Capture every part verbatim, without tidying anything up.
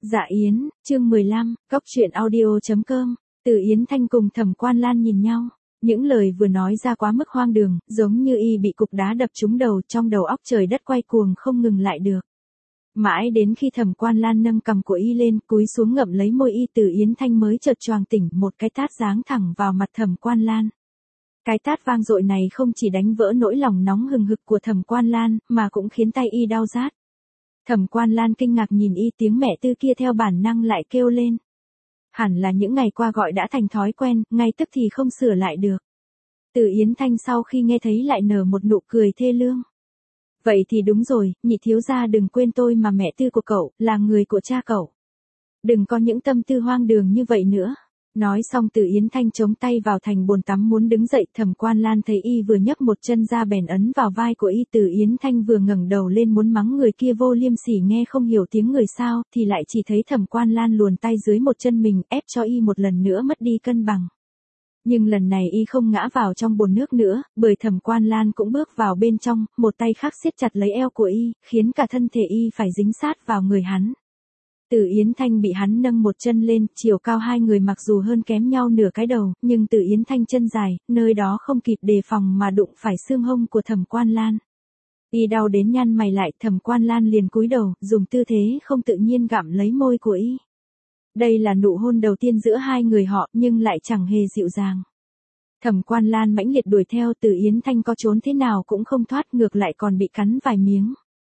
Dạ Yến, chương mười lăm, Cóc truyện audio chấm com. Từ Yến Thanh cùng Thẩm Quan Lan nhìn nhau, những lời vừa nói ra quá mức hoang đường, giống như y bị cục đá đập trúng đầu, trong đầu óc trời đất quay cuồng không ngừng lại được. Mãi đến khi Thẩm Quan Lan nâng cằm của y lên, cúi xuống ngậm lấy môi y, Từ Yến Thanh mới chợt choàng tỉnh, một cái tát giáng thẳng vào mặt Thẩm Quan Lan. Cái tát vang dội này không chỉ đánh vỡ nỗi lòng nóng hừng hực của Thẩm Quan Lan, mà cũng khiến tay y đau rát. Thẩm Quan Lan kinh ngạc nhìn y, tiếng mẹ Tư kia theo bản năng lại kêu lên. Hẳn là những ngày qua gọi đã thành thói quen, ngay tức thì không sửa lại được. Từ Yến Thanh sau khi nghe thấy lại nở một nụ cười thê lương. Vậy thì đúng rồi, nhị thiếu gia đừng quên tôi mà mẹ Tư của cậu, là người của cha cậu. Đừng có những tâm tư hoang đường như vậy nữa. Nói xong Từ Yến Thanh chống tay vào thành bồn tắm muốn đứng dậy, Thẩm Quan Lan thấy y vừa nhấc một chân ra bèn ấn vào vai của y. Từ Yến Thanh vừa ngẩng đầu lên muốn mắng người kia vô liêm sỉ nghe không hiểu tiếng người sao, thì lại chỉ thấy Thẩm Quan Lan luồn tay dưới một chân mình, ép cho y một lần nữa mất đi cân bằng. Nhưng lần này y không ngã vào trong bồn nước nữa, bởi Thẩm Quan Lan cũng bước vào bên trong, một tay khác siết chặt lấy eo của y, khiến cả thân thể y phải dính sát vào người hắn. Từ Yến Thanh bị hắn nâng một chân lên, chiều cao hai người mặc dù hơn kém nhau nửa cái đầu, nhưng Từ Yến Thanh chân dài, nơi đó không kịp đề phòng mà đụng phải xương hông của Thẩm Quan Lan. Y đau đến nhăn mày lại, Thẩm Quan Lan liền cúi đầu, dùng tư thế không tự nhiên gặm lấy môi của y. Đây là nụ hôn đầu tiên giữa hai người họ, nhưng lại chẳng hề dịu dàng. Thẩm Quan Lan mãnh liệt đuổi theo, Từ Yến Thanh có trốn thế nào cũng không thoát, ngược lại còn bị cắn vài miếng.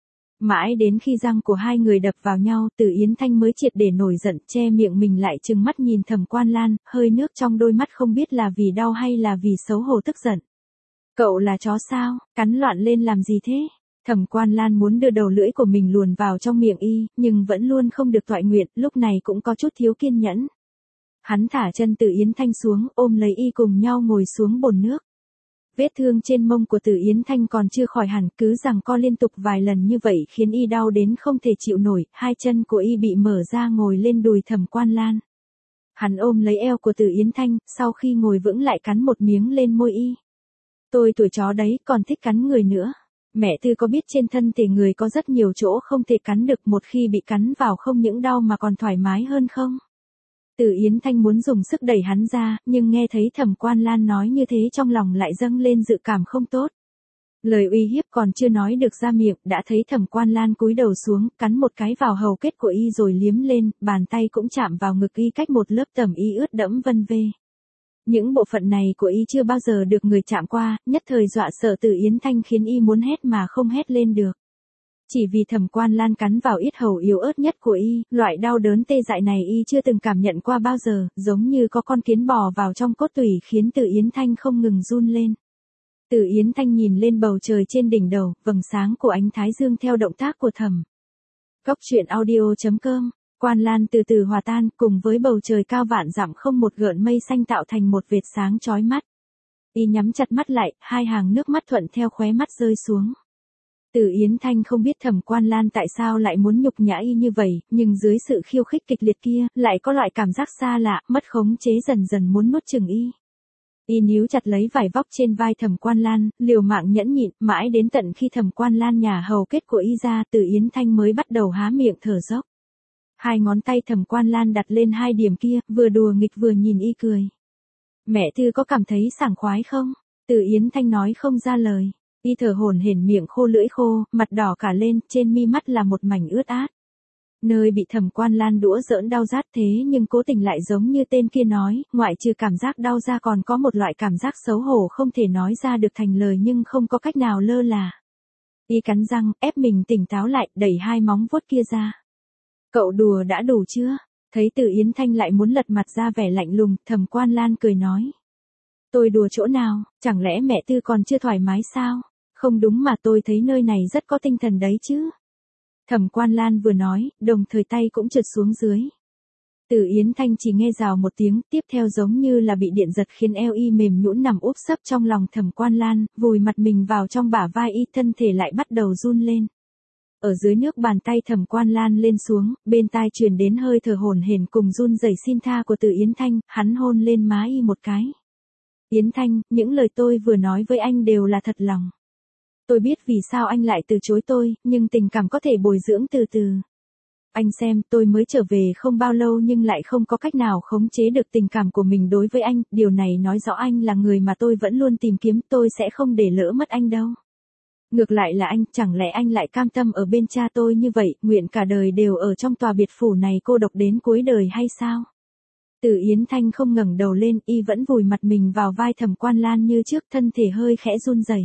Mãi đến khi răng của hai người đập vào nhau, Từ Yến Thanh mới triệt để nổi giận, che miệng mình lại trừng mắt nhìn Thẩm Quan Lan, hơi nước trong đôi mắt không biết là vì đau hay là vì xấu hổ tức giận. Cậu là chó sao, cắn loạn lên làm gì thế? Thẩm Quan Lan muốn đưa đầu lưỡi của mình luồn vào trong miệng y, nhưng vẫn luôn không được toại nguyện, lúc này cũng có chút thiếu kiên nhẫn. Hắn thả chân Từ Yến Thanh xuống, ôm lấy y cùng nhau ngồi xuống bồn nước. Vết thương trên mông của Từ Yến Thanh còn chưa khỏi hẳn, cứ giằng co liên tục vài lần như vậy khiến y đau đến không thể chịu nổi, hai chân của y bị mở ra ngồi lên đùi Thẩm Quan Lan. Hắn ôm lấy eo của Từ Yến Thanh, sau khi ngồi vững lại cắn một miếng lên môi y. Tôi tuổi chó đấy, còn thích cắn người nữa. Mẹ Tư có biết trên thân thể người có rất nhiều chỗ không thể cắn được, một khi bị cắn vào không những đau mà còn thoải mái hơn không? Từ Yến Thanh muốn dùng sức đẩy hắn ra, nhưng nghe thấy Thẩm Quan Lan nói như thế trong lòng lại dâng lên dự cảm không tốt. Lời uy hiếp còn chưa nói được ra miệng, đã thấy Thẩm Quan Lan cúi đầu xuống, cắn một cái vào hầu kết của y rồi liếm lên, bàn tay cũng chạm vào ngực y cách một lớp tẩm y ướt đẫm vân vê. Những bộ phận này của y chưa bao giờ được người chạm qua, nhất thời dọa sợ Từ Yến Thanh khiến y muốn hét mà không hét lên được. Chỉ vì Thẩm Quan Lan cắn vào yết hầu yếu ớt nhất của y, loại đau đớn tê dại này y chưa từng cảm nhận qua bao giờ, giống như có con kiến bò vào trong cốt tủy khiến Từ Yến Thanh không ngừng run lên. Từ Yến Thanh nhìn lên bầu trời trên đỉnh đầu, vầng sáng của ánh thái dương theo động tác của Thẩm. Cóc truyện audio chấm com. Quan Lan từ từ hòa tan, cùng với bầu trời cao vạn dặm không một gợn mây xanh tạo thành một vệt sáng chói mắt. Y nhắm chặt mắt lại, hai hàng nước mắt thuận theo khóe mắt rơi xuống. Từ Yến Thanh không biết Thẩm Quan Lan tại sao lại muốn nhục nhã y như vậy, nhưng dưới sự khiêu khích kịch liệt kia, lại có loại cảm giác xa lạ, mất khống chế dần dần muốn nuốt chửng y. Y níu chặt lấy vải vóc trên vai Thẩm Quan Lan, liều mạng nhẫn nhịn, mãi đến tận khi Thẩm Quan Lan nhả hầu kết của y ra, Từ Yến Thanh mới bắt đầu há miệng thở dốc. Hai ngón tay Thẩm Quan Lan đặt lên hai điểm kia, vừa đùa nghịch vừa nhìn y cười. Mẹ Tư có cảm thấy sảng khoái không? Từ Yến Thanh nói không ra lời. Y thở hổn hển, miệng khô lưỡi khô, mặt đỏ cả lên, trên mi mắt là một mảnh ướt át. Nơi bị Thẩm Quan Lan đũa giỡn đau rát thế nhưng cố tình lại giống như tên kia nói, ngoại trừ cảm giác đau ra còn có một loại cảm giác xấu hổ không thể nói ra được thành lời nhưng không có cách nào lơ là. Y cắn răng, ép mình tỉnh táo lại, đẩy hai móng vuốt kia ra. Cậu đùa đã đủ chưa? Thấy Từ Yến Thanh lại muốn lật mặt ra vẻ lạnh lùng, Thẩm Quan Lan cười nói. Tôi đùa chỗ nào, chẳng lẽ mẹ Tư còn chưa thoải mái sao? Không đúng mà tôi thấy nơi này rất có tinh thần đấy chứ. Thẩm Quan Lan vừa nói, đồng thời tay cũng trượt xuống dưới. Từ Yến Thanh chỉ nghe rào một tiếng, tiếp theo giống như là bị điện giật khiến eo y mềm nhũn nằm úp sấp trong lòng Thẩm Quan Lan, vùi mặt mình vào trong bả vai y, thân thể lại bắt đầu run lên. Ở dưới nước bàn tay Thẩm Quan Lan lên xuống, bên tai truyền đến hơi thở hổn hển cùng run rẩy xin tha của Từ Yến Thanh, hắn hôn lên má y một cái. Yến Thanh, những lời tôi vừa nói với anh đều là thật lòng. Tôi biết vì sao anh lại từ chối tôi, nhưng tình cảm có thể bồi dưỡng từ từ. Anh xem, tôi mới trở về không bao lâu nhưng lại không có cách nào khống chế được tình cảm của mình đối với anh, điều này nói rõ anh là người mà tôi vẫn luôn tìm kiếm, tôi sẽ không để lỡ mất anh đâu. Ngược lại là anh, chẳng lẽ anh lại cam tâm ở bên cha tôi như vậy, nguyện cả đời đều ở trong tòa biệt phủ này cô độc đến cuối đời hay sao? Từ Yến Thanh không ngẩng đầu lên, y vẫn vùi mặt mình vào vai Thẩm Quan Lan như trước, thân thể hơi khẽ run rẩy.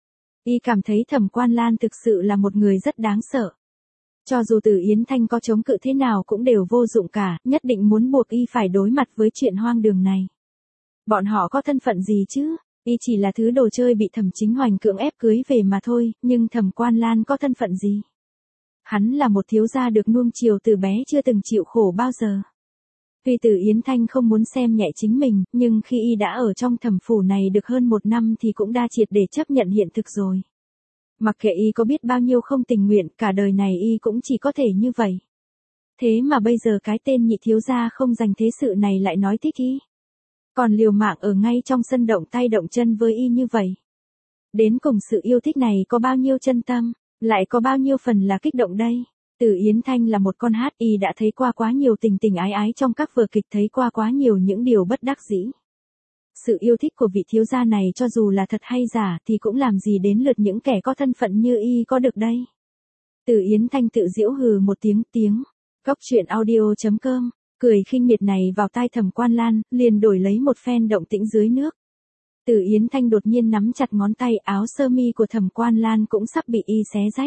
Y cảm thấy Thẩm Quan Lan thực sự là một người rất đáng sợ. Cho dù Từ Yến Thanh có chống cự thế nào cũng đều vô dụng cả, nhất định muốn buộc y phải đối mặt với chuyện hoang đường này. Bọn họ có thân phận gì chứ? Y chỉ là thứ đồ chơi bị Thẩm Chính Hoành cưỡng ép cưới về mà thôi, nhưng Thẩm Quan Lan có thân phận gì? Hắn là một thiếu gia được nuông chiều từ bé chưa từng chịu khổ bao giờ. Tuy Từ Yến Thanh không muốn xem nhẹ chính mình, nhưng khi y đã ở trong thẩm phủ này được hơn một năm thì cũng đa triệt để chấp nhận hiện thực rồi. Mặc kệ y có biết bao nhiêu không tình nguyện, cả đời này y cũng chỉ có thể như vậy. Thế mà bây giờ cái tên nhị thiếu gia không dành thế sự này lại nói thích y. Còn liều mạng ở ngay trong sân động tay động chân với y như vậy. Đến cùng sự yêu thích này có bao nhiêu chân tâm, lại có bao nhiêu phần là kích động đây. Từ Yến Thanh là một con hát, y đã thấy qua quá nhiều tình tình ái ái trong các vở kịch, thấy qua quá nhiều những điều bất đắc dĩ. Sự yêu thích của vị thiếu gia này cho dù là thật hay giả thì cũng làm gì đến lượt những kẻ có thân phận như y có được đây. Từ Yến Thanh tự giễu hừ một tiếng tiếng. Góc truyện audio chấm com, cười khinh miệt này vào tai Thẩm Quan Lan, liền đổi lấy một phen động tĩnh dưới nước. Từ Yến Thanh đột nhiên nắm chặt ngón tay, áo sơ mi của Thẩm Quan Lan cũng sắp bị y xé rách.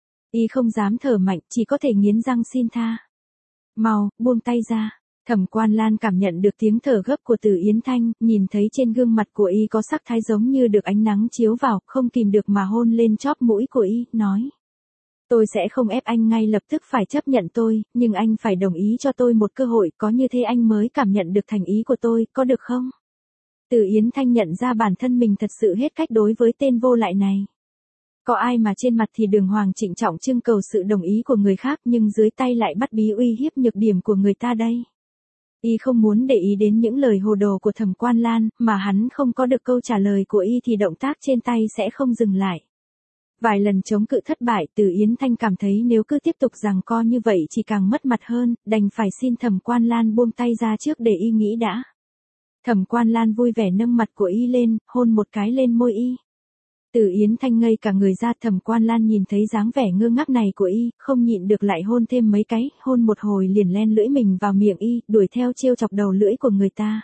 Y không dám thở mạnh, chỉ có thể nghiến răng xin tha. Mau, buông tay ra. Thẩm Quan Lan cảm nhận được tiếng thở gấp của Từ Yến Thanh, nhìn thấy trên gương mặt của y có sắc thái giống như được ánh nắng chiếu vào, không kìm được mà hôn lên chóp mũi của y, nói. Tôi sẽ không ép anh ngay lập tức phải chấp nhận tôi, nhưng anh phải đồng ý cho tôi một cơ hội, có như thế anh mới cảm nhận được thành ý của tôi, có được không? Từ Yến Thanh nhận ra bản thân mình thật sự hết cách đối với tên vô lại này. Có ai mà trên mặt thì đường hoàng trịnh trọng trưng cầu sự đồng ý của người khác nhưng dưới tay lại bắt bí uy hiếp nhược điểm của người ta đây. Y không muốn để ý đến những lời hồ đồ của Thẩm Quan Lan, mà hắn không có được câu trả lời của y thì động tác trên tay sẽ không dừng lại. Vài lần chống cự thất bại, Từ Yến Thanh cảm thấy nếu cứ tiếp tục giằng co như vậy chỉ càng mất mặt hơn, đành phải xin Thẩm Quan Lan buông tay ra trước để y nghĩ đã. Thẩm Quan Lan vui vẻ nâng mặt của y lên, hôn một cái lên môi y. Từ Yến Thanh ngây cả người ra, Thẩm Quan Lan nhìn thấy dáng vẻ ngơ ngác này của y, không nhịn được lại hôn thêm mấy cái, hôn một hồi liền len lưỡi mình vào miệng y, đuổi theo trêu chọc đầu lưỡi của người ta.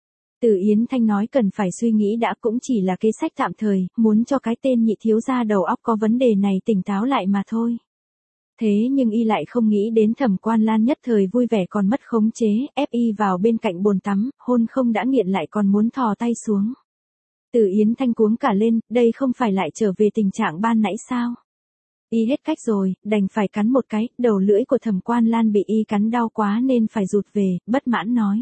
Từ Yến Thanh nói cần phải suy nghĩ đã, cũng chỉ là kế sách tạm thời, muốn cho cái tên nhị thiếu gia đầu óc có vấn đề này tỉnh táo lại mà thôi. Thế nhưng y lại không nghĩ đến Thẩm Quan Lan nhất thời vui vẻ còn mất khống chế, ép y vào bên cạnh bồn tắm, hôn không đã nghiện lại còn muốn thò tay xuống. Từ Yến Thanh cuống cả lên, đây không phải lại trở về tình trạng ban nãy sao? Y hết cách rồi, đành phải cắn một cái, đầu lưỡi của Thẩm Quan Lan bị y cắn đau quá nên phải rụt về, bất mãn nói.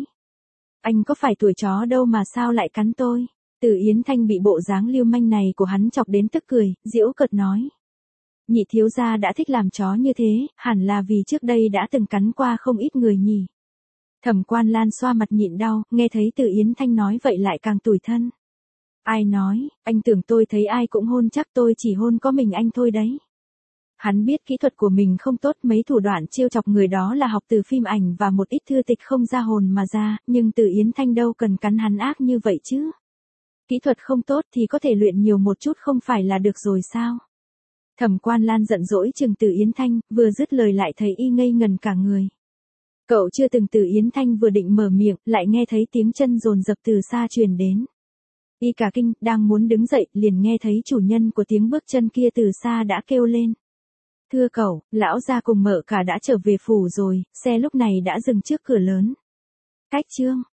Anh có phải tuổi chó đâu mà sao lại cắn tôi? Từ Yến Thanh bị bộ dáng lưu manh này của hắn chọc đến tức cười, giễu cợt nói. Nhị thiếu gia đã thích làm chó như thế, hẳn là vì trước đây đã từng cắn qua không ít người nhỉ. Thẩm Quan Lan xoa mặt nhịn đau, nghe thấy Từ Yến Thanh nói vậy lại càng tủi thân. Ai nói, anh tưởng tôi thấy ai cũng hôn, chắc tôi chỉ hôn có mình anh thôi đấy. Hắn biết kỹ thuật của mình không tốt, mấy thủ đoạn trêu chọc người đó là học từ phim ảnh và một ít thư tịch không ra hồn mà ra, nhưng Từ Yến Thanh đâu cần cắn hắn ác như vậy chứ. Kỹ thuật không tốt thì có thể luyện nhiều một chút không phải là được rồi sao? Thẩm Quan Lan giận dỗi chừng Từ Yến Thanh, vừa dứt lời lại thấy y ngây ngần cả người. Cậu chưa từng Từ Yến Thanh vừa định mở miệng, lại nghe thấy tiếng chân dồn dập từ xa truyền đến. Y cả kinh, đang muốn đứng dậy, liền nghe thấy chủ nhân của tiếng bước chân kia từ xa đã kêu lên. Thưa cậu, lão gia cùng Mợ Cả đã trở về phủ rồi, xe lúc này đã dừng trước cửa lớn. Cách chương.